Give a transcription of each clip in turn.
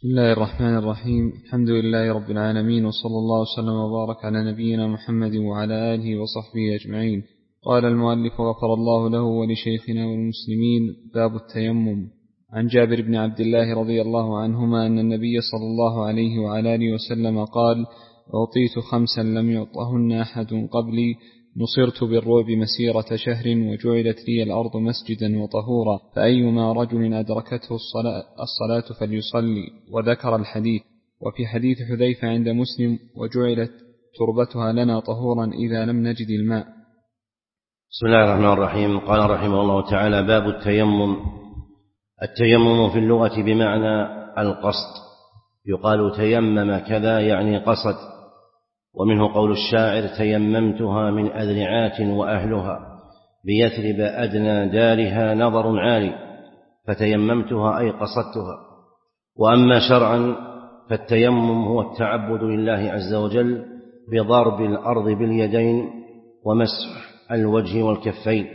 بسم الله الرحمن الرحيم. الحمد لله رب العالمين، وصلى الله وسلم وبارك على نبينا محمد وعلى آله وصحبه أجمعين. قال المؤلف غفر الله له ولشيخنا والمسلمين: باب التيمم. عن جابر بن عبد الله رضي الله عنهما أن النبي صلى الله عليه وعلى آله وسلم قال: أعطيت 5 لم يعطهن أحد قبلي: نصرت بالرعب مسيرة شهر، وجعلت لي الأرض مسجدا وطهورا، فأيما رجل أدركته الصلاة فليصلي. وذكر الحديث. وفي حديث حذيفة عند مسلم: وجعلت تربتها لنا طهورا إذا لم نجد الماء. بسم الله الرحمن الرحيم. قال رحمه الله تعالى: باب التيمم. التيمم في اللغة بمعنى القصد، يقال تيمم كذا يعني قصد، ومنه قول الشاعر: تيممتها من أذرعات وأهلها بيثرب أدنى دارها نظر عالي، فتيممتها أي قصدتها. وأما شرعا فالتيمم هو التعبد لله عز وجل بضرب الأرض باليدين ومسح الوجه والكفين.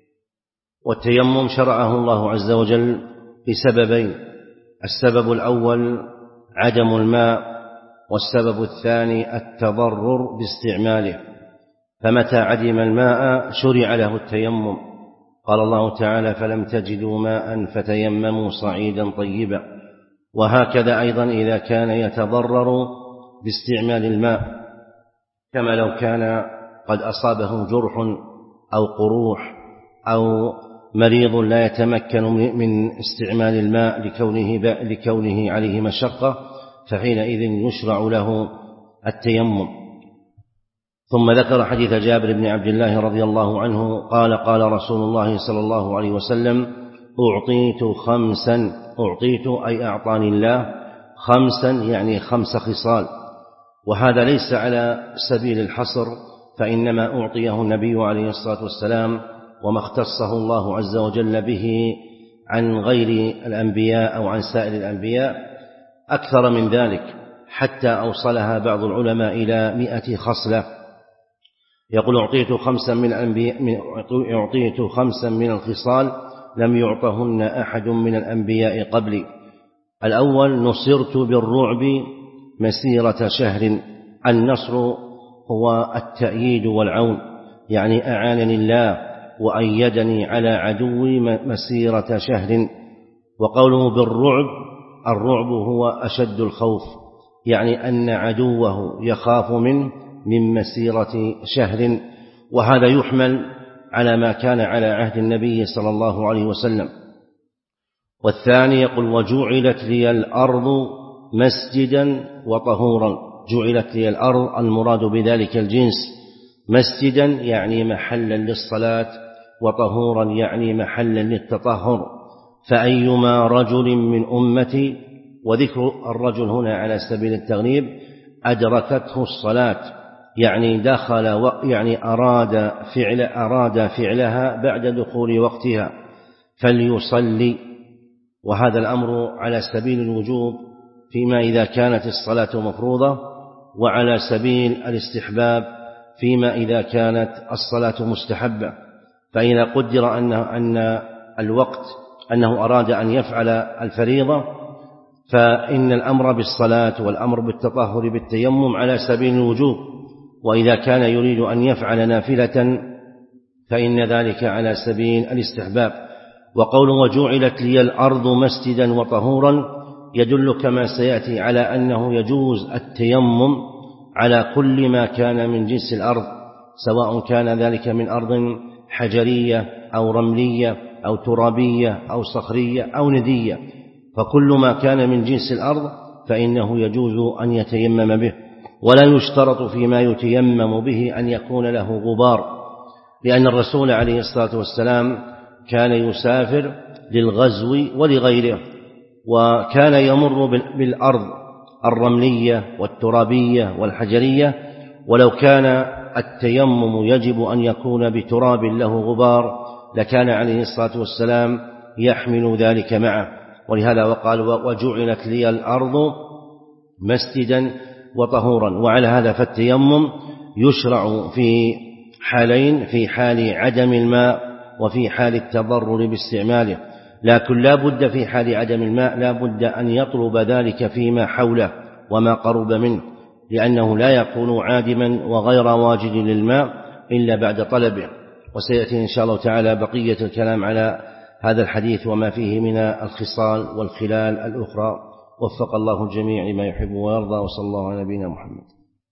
والتيمم شرعه الله عز وجل بسببين: السبب الأول عدم الماء، والسبب الثاني التضرر باستعماله، فمتى عدم الماء شرع له التيمم. قال الله تعالى: فلم تجدوا ماء فتيمموا صعيدا طيبا. وهكذا أيضا إذا كان يتضرر باستعمال الماء، كما لو كان قد أصابه جرح أو قروح أو مريض لا يتمكن من استعمال الماء لكونه عليه مشقة، فحينئذ يشرع له التيمم. ثم ذكر حديث جابر بن عبد الله رضي الله عنه قال: قال رسول الله صلى الله عليه وسلم: أعطيت 5. أعطيت أي أعطاني الله 5 يعني 5 خصال. وهذا ليس على سبيل الحصر، فإنما أعطيه النبي عليه الصلاة والسلام وما اختصه الله عز وجل به عن غير الأنبياء أو عن سائر الأنبياء أكثر من ذلك، حتى أوصلها بعض العلماء إلى 100 خصلة. يقول: أعطيت 5 من الخصال لم يعطهن أحد من الأنبياء قبلي. الأول: نصرت بالرعب مسيرة شهر. النصر هو التأييد والعون، يعني أعانني الله وأيدني على عدوي مسيرة شهر. وقوله بالرعب، الرعب هو أشد الخوف، يعني أن عدوه يخاف منه من مسيرة شهر. وهذا يحمل على ما كان على عهد النبي صلى الله عليه وسلم. والثاني يقول: وجعلت لي الأرض مسجدا وطهورا. جعلت لي الأرض المراد بذلك الجنس، مسجدا يعني محلا للصلاة، وطهورا يعني محلا للتطهر. فأيما رجل من أمتي، وذكر الرجل هنا على سبيل التغليب، أدركته الصلاة يعني دخل يعني أراد فعلها بعد دخول وقتها فليصلي. وهذا الأمر على سبيل الوجوب فيما إذا كانت الصلاة مفروضة، وعلى سبيل الاستحباب فيما إذا كانت الصلاة مستحبة. فإذا قدر أن الوقت أنه أراد أن يفعل الفريضة، فإن الأمر بالصلاة والأمر بالتطهر بالتيمم على سبيل الوجوب. وإذا كان يريد أن يفعل نافلة فإن ذلك على سبيل الاستحباب. وقول: وجعلت لي الأرض مسجدا وطهورا يدل كما سيأتي على أنه يجوز التيمم على كل ما كان من جنس الأرض، سواء كان ذلك من أرض حجرية أو رملية أو ترابية أو صخرية أو ندية، فكل ما كان من جنس الأرض فإنه يجوز أن يتيمم به. ولا يشترط فيما يتيمم به أن يكون له غبار، لأن الرسول عليه الصلاة والسلام كان يسافر للغزو ولغيره، وكان يمر بالأرض الرملية والترابية والحجرية، ولو كان التيمم يجب أن يكون بتراب له غبار لكان عليه الصلاة والسلام يحمل ذلك معه. ولهذا وقال: وجعلت لي الأرض مسجدا وطهورا. وعلى هذا فالتيمم يشرع في حالين: في حال عدم الماء وفي حال التضرر باستعماله. لكن لا بد في حال عدم الماء لا بد أن يطلب ذلك فيما حوله وما قرب منه، لأنه لا يكون عادما وغير واجد للماء إلا بعد طلبه. وسيأتي إن شاء الله تعالى بقية الكلام على هذا الحديث وما فيه من الخصال والخلال الأخرى. وفق الله الجميع لما يحب ويرضى، وصلى الله على نبينا محمد.